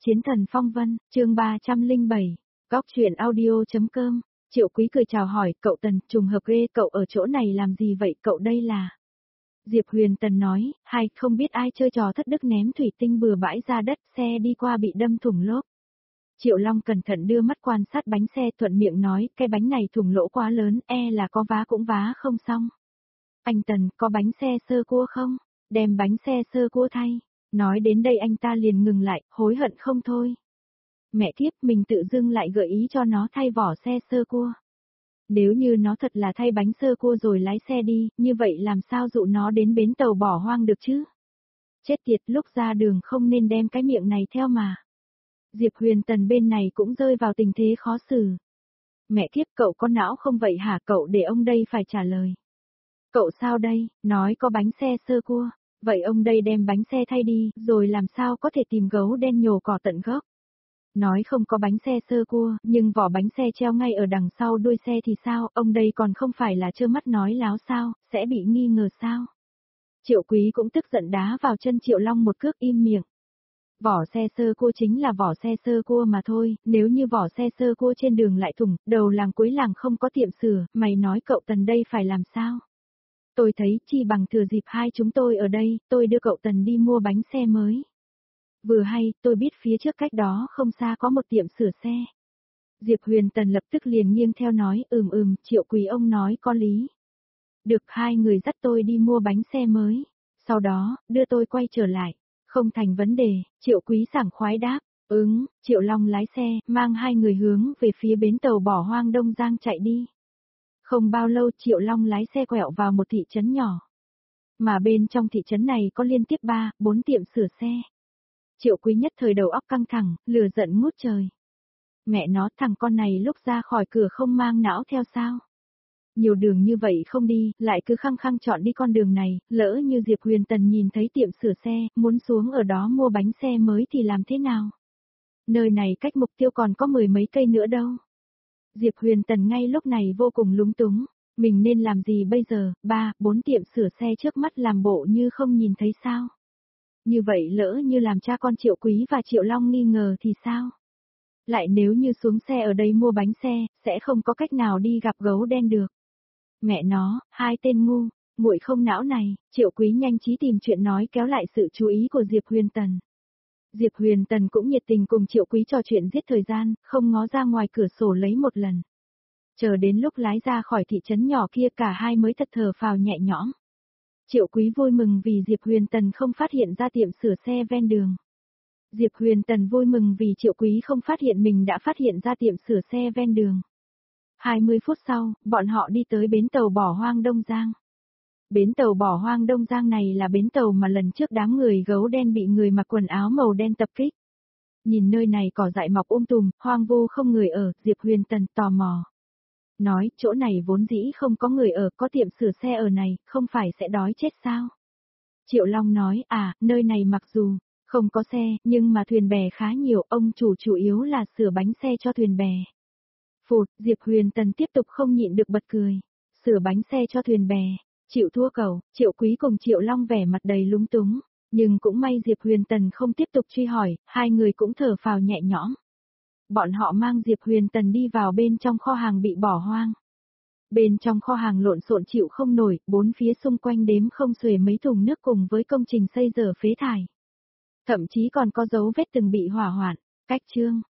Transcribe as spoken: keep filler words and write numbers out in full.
Chiến thần phong vân, chương ba trăm lẻ bảy, góc truyện audio.com, Triệu Quý cười chào hỏi, cậu Tần, trùng hợp ghê, cậu ở chỗ này làm gì vậy, cậu đây là... Diệp Huyền Tần nói, hai, không biết ai chơi trò thất đức ném thủy tinh bừa bãi ra đất, xe đi qua bị đâm thủng lốp. Triệu Long cẩn thận đưa mắt quan sát bánh xe, thuận miệng nói, cái bánh này thủng lỗ quá lớn, e là có vá cũng vá không xong. Anh Tần, có bánh xe sơ cua không? Đem bánh xe sơ cua thay. Nói đến đây anh ta liền ngừng lại, hối hận không thôi. Mẹ kiếp, mình tự dưng lại gợi ý cho nó thay vỏ xe sơ cua. Nếu như nó thật là thay bánh sơ cua rồi lái xe đi, như vậy làm sao dụ nó đến bến tàu bỏ hoang được chứ? Chết tiệt, lúc ra đường không nên đem cái miệng này theo mà. Diệp Huyền Tần bên này cũng rơi vào tình thế khó xử. Mẹ kiếp, cậu có não không vậy hả, cậu để ông đây phải trả lời. Cậu sao đây, nói có bánh xe sơ cua, vậy ông đây đem bánh xe thay đi, rồi làm sao có thể tìm gấu đen nhổ cỏ tận gốc. Nói không có bánh xe sơ cua, nhưng vỏ bánh xe treo ngay ở đằng sau đuôi xe thì sao, ông đây còn không phải là trơ mắt nói láo sao, sẽ bị nghi ngờ sao. Triệu Quý cũng tức giận đá vào chân Triệu Long một cước, im miệng. Vỏ xe sơ cua chính là vỏ xe sơ cua mà thôi, nếu như vỏ xe sơ cua trên đường lại thủng, đầu làng cuối làng không có tiệm sửa, mày nói cậu Tần đây phải làm sao? Tôi thấy chi bằng thừa dịp hai chúng tôi ở đây, tôi đưa cậu Tần đi mua bánh xe mới. Vừa hay, tôi biết phía trước cách đó không xa có một tiệm sửa xe. Diệp Huyền Tần lập tức liền nghiêng theo nói, ừm ừm, Triệu Quý ông nói có lý. Được, hai người dắt tôi đi mua bánh xe mới, sau đó, đưa tôi quay trở lại. Không thành vấn đề, Triệu Quý sảng khoái đáp, ứng, Triệu Long lái xe, mang hai người hướng về phía bến tàu bỏ hoang Đông Giang chạy đi. Không bao lâu Triệu Long lái xe quẹo vào một thị trấn nhỏ. Mà bên trong thị trấn này có liên tiếp ba, bốn tiệm sửa xe. Triệu Quý nhất thời đầu óc căng thẳng, lửa giận ngút trời. Mẹ nó, thằng con này lúc ra khỏi cửa không mang não theo sao? Nhiều đường như vậy không đi, lại cứ khăng khăng chọn đi con đường này, lỡ như Diệp Huyền Tần nhìn thấy tiệm sửa xe, muốn xuống ở đó mua bánh xe mới thì làm thế nào? Nơi này cách mục tiêu còn có mười mấy cây nữa đâu. Diệp Huyền Tần ngay lúc này vô cùng lúng túng, mình nên làm gì bây giờ, ba, bốn tiệm sửa xe trước mắt làm bộ như không nhìn thấy sao? Như vậy lỡ như làm cha con Triệu Quý và Triệu Long nghi ngờ thì sao? Lại nếu như xuống xe ở đây mua bánh xe, sẽ không có cách nào đi gặp gấu đen được. Mẹ nó, hai tên ngu, muội không não này, Triệu Quý nhanh trí tìm chuyện nói kéo lại sự chú ý của Diệp Huyền Tần. Diệp Huyền Tần cũng nhiệt tình cùng Triệu Quý trò chuyện giết thời gian, không ngó ra ngoài cửa sổ lấy một lần. Chờ đến lúc lái ra khỏi thị trấn nhỏ kia cả hai mới thật thở phào nhẹ nhõm. Triệu Quý vui mừng vì Diệp Huyền Tần không phát hiện ra tiệm sửa xe ven đường. Diệp Huyền Tần vui mừng vì Triệu Quý không phát hiện mình đã phát hiện ra tiệm sửa xe ven đường. hai mươi phút sau, bọn họ đi tới bến tàu bỏ hoang Đông Giang. Bến tàu bỏ hoang Đông Giang này là bến tàu mà lần trước đám người gấu đen bị người mặc quần áo màu đen tập kích. Nhìn nơi này cỏ dại mọc um tùm, hoang vu không người ở, Diệp Huyền Tần tò mò. Nói, chỗ này vốn dĩ không có người ở, có tiệm sửa xe ở này, không phải sẽ đói chết sao? Triệu Long nói, à, nơi này mặc dù không có xe, nhưng mà thuyền bè khá nhiều, ông chủ chủ yếu là sửa bánh xe cho thuyền bè. Phụt, Diệp Huyền Tần tiếp tục không nhịn được bật cười. Sửa bánh xe cho thuyền bè, chịu thua cầu, Triệu Quý cùng Triệu Long vẻ mặt đầy lúng túng, nhưng cũng may Diệp Huyền Tần không tiếp tục truy hỏi, hai người cũng thở phào nhẹ nhõm. Bọn họ mang Diệp Huyền Tần đi vào bên trong kho hàng bị bỏ hoang. Bên trong kho hàng lộn xộn chịu không nổi, bốn phía xung quanh đếm không xuể mấy thùng nước cùng với công trình xây dở phế thải. Thậm chí còn có dấu vết từng bị hỏa hoạn, cách chương.